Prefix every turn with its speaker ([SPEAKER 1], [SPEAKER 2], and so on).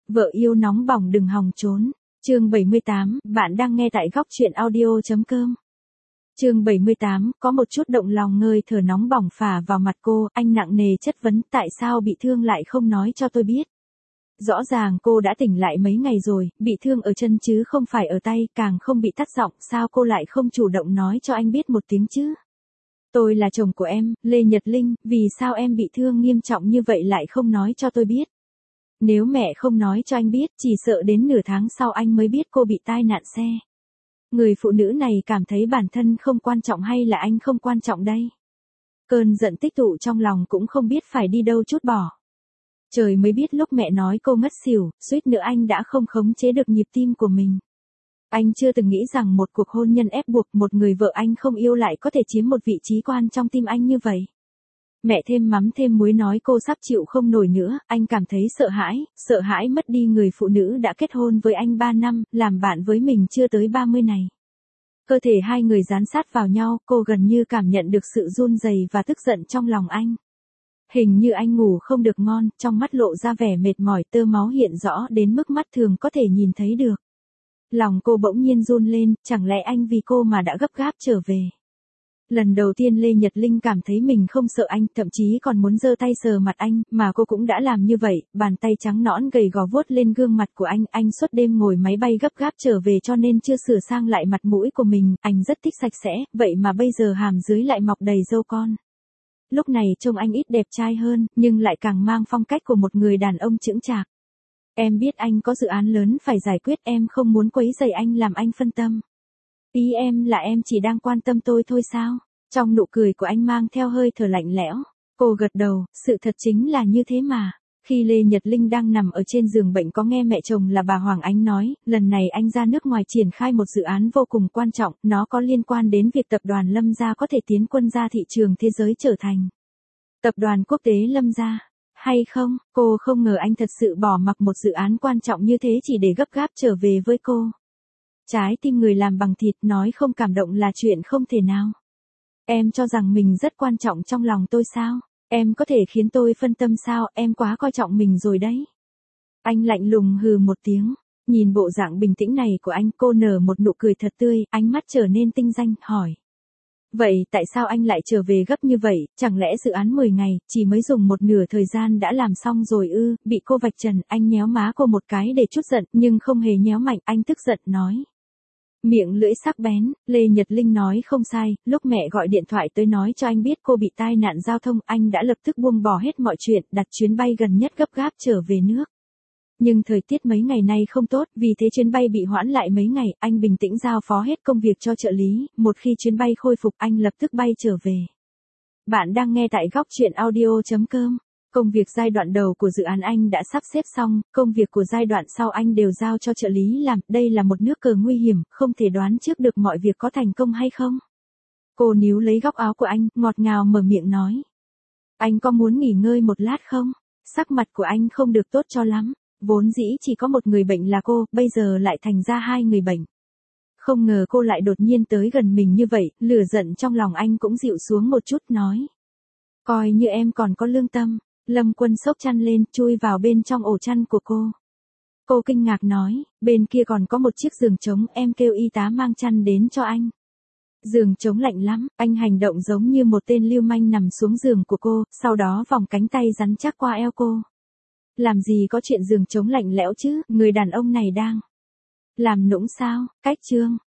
[SPEAKER 1] Vợ yêu nóng bỏng đừng hòng trốn. Chương 78, bạn đang nghe tại góc truyện audio.com. Chương 78, có một chút động lòng ngơi thở nóng bỏng phả vào mặt cô, anh nặng nề chất vấn tại sao bị thương lại không nói cho tôi biết. Rõ ràng cô đã tỉnh lại mấy ngày rồi, bị thương ở chân chứ không phải ở tay, càng không bị tắc giọng, sao cô lại không chủ động nói cho anh biết một tiếng chứ? Tôi là chồng của em, Lê Nhật Linh, vì sao em bị thương nghiêm trọng như vậy lại không nói cho tôi biết? Nếu mẹ không nói cho anh biết, chỉ sợ đến nửa tháng sau anh mới biết cô bị tai nạn xe. Người phụ nữ này cảm thấy bản thân không quan trọng hay là anh không quan trọng đây? Cơn giận tích tụ trong lòng cũng không biết phải đi đâu trút bỏ. Trời mới biết lúc mẹ nói cô ngất xỉu, suýt nữa anh đã không khống chế được nhịp tim của mình. Anh chưa từng nghĩ rằng một cuộc hôn nhân ép buộc một người vợ anh không yêu lại có thể chiếm một vị trí quan trong tim anh như vậy. Mẹ thêm mắm thêm muối nói cô sắp chịu không nổi nữa, anh cảm thấy sợ hãi mất đi người phụ nữ đã kết hôn với anh 3 năm, làm bạn với mình chưa tới 30 này. Cơ thể hai người dán sát vào nhau, cô gần như cảm nhận được sự run rẩy và tức giận trong lòng anh. Hình như anh ngủ không được ngon, trong mắt lộ ra vẻ mệt mỏi, tơ máu hiện rõ đến mức mắt thường có thể nhìn thấy được. Lòng cô bỗng nhiên run lên, chẳng lẽ anh vì cô mà đã gấp gáp trở về. Lần đầu tiên Lê Nhật Linh cảm thấy mình không sợ anh, thậm chí còn muốn giơ tay sờ mặt anh, mà cô cũng đã làm như vậy, bàn tay trắng nõn gầy gò vuốt lên gương mặt của anh suốt đêm ngồi máy bay gấp gáp trở về cho nên chưa sửa sang lại mặt mũi của mình, anh rất thích sạch sẽ, vậy mà bây giờ hàm dưới lại mọc đầy râu con. Lúc này trông anh ít đẹp trai hơn, nhưng lại càng mang phong cách của một người đàn ông chững chạc. Em biết anh có dự án lớn phải giải quyết, em không muốn quấy rầy anh làm anh phân tâm. Ý em là em chỉ đang quan tâm tôi thôi sao? Trong nụ cười của anh mang theo hơi thở lạnh lẽo. Cô gật đầu, sự thật chính là như thế mà. Khi Lê Nhật Linh đang nằm ở trên giường bệnh có nghe mẹ chồng là bà Hoàng Ánh nói, lần này anh ra nước ngoài triển khai một dự án vô cùng quan trọng, nó có liên quan đến việc tập đoàn Lâm Gia có thể tiến quân ra thị trường thế giới trở thành tập đoàn quốc tế Lâm Gia. Hay không, cô không ngờ anh thật sự bỏ mặc một dự án quan trọng như thế chỉ để gấp gáp trở về với cô. Trái tim người làm bằng thịt nói không cảm động là chuyện không thể nào. Em cho rằng mình rất quan trọng trong lòng tôi sao? Em có thể khiến tôi phân tâm sao? Em quá coi trọng mình rồi đấy. Anh lạnh lùng hừ một tiếng. Nhìn bộ dạng bình tĩnh này của anh, cô nở một nụ cười thật tươi, ánh mắt trở nên tinh danh, hỏi. Vậy tại sao anh lại trở về gấp như vậy? Chẳng lẽ dự án 10 ngày, chỉ mới dùng một nửa thời gian đã làm xong rồi ư? Bị cô vạch trần, anh nhéo má cô một cái để trút giận, nhưng không hề nhéo mạnh, anh tức giận nói. Miệng lưỡi sắc bén, Lê Nhật Linh nói không sai, lúc mẹ gọi điện thoại tới nói cho anh biết cô bị tai nạn giao thông, anh đã lập tức buông bỏ hết mọi chuyện, đặt chuyến bay gần nhất gấp gáp trở về nước. Nhưng thời tiết mấy ngày nay không tốt, vì thế chuyến bay bị hoãn lại mấy ngày, anh bình tĩnh giao phó hết công việc cho trợ lý, một khi chuyến bay khôi phục anh lập tức bay trở về. Bạn đang nghe tại góc truyện audio.com. Công việc giai đoạn đầu của dự án anh đã sắp xếp xong, công việc của giai đoạn sau anh đều giao cho trợ lý làm, đây là một nước cờ nguy hiểm, không thể đoán trước được mọi việc có thành công hay không. Cô níu lấy góc áo của anh, ngọt ngào mở miệng nói. Anh có muốn nghỉ ngơi một lát không? Sắc mặt của anh không được tốt cho lắm, vốn dĩ chỉ có một người bệnh là cô, bây giờ lại thành ra hai người bệnh. Không ngờ cô lại đột nhiên tới gần mình như vậy, lửa giận trong lòng anh cũng dịu xuống một chút nói. Coi như em còn có lương tâm. Lâm Quân xốc chăn lên, chui vào bên trong ổ chăn của cô. Cô kinh ngạc nói, bên kia còn có một chiếc giường trống, em kêu y tá mang chăn đến cho anh. Giường trống lạnh lắm, anh hành động giống như một tên lưu manh nằm xuống giường của cô, sau đó vòng cánh tay rắn chắc qua eo cô. Làm gì có chuyện giường trống lạnh lẽo chứ, người đàn ông này đang làm nũng sao? Cách chương.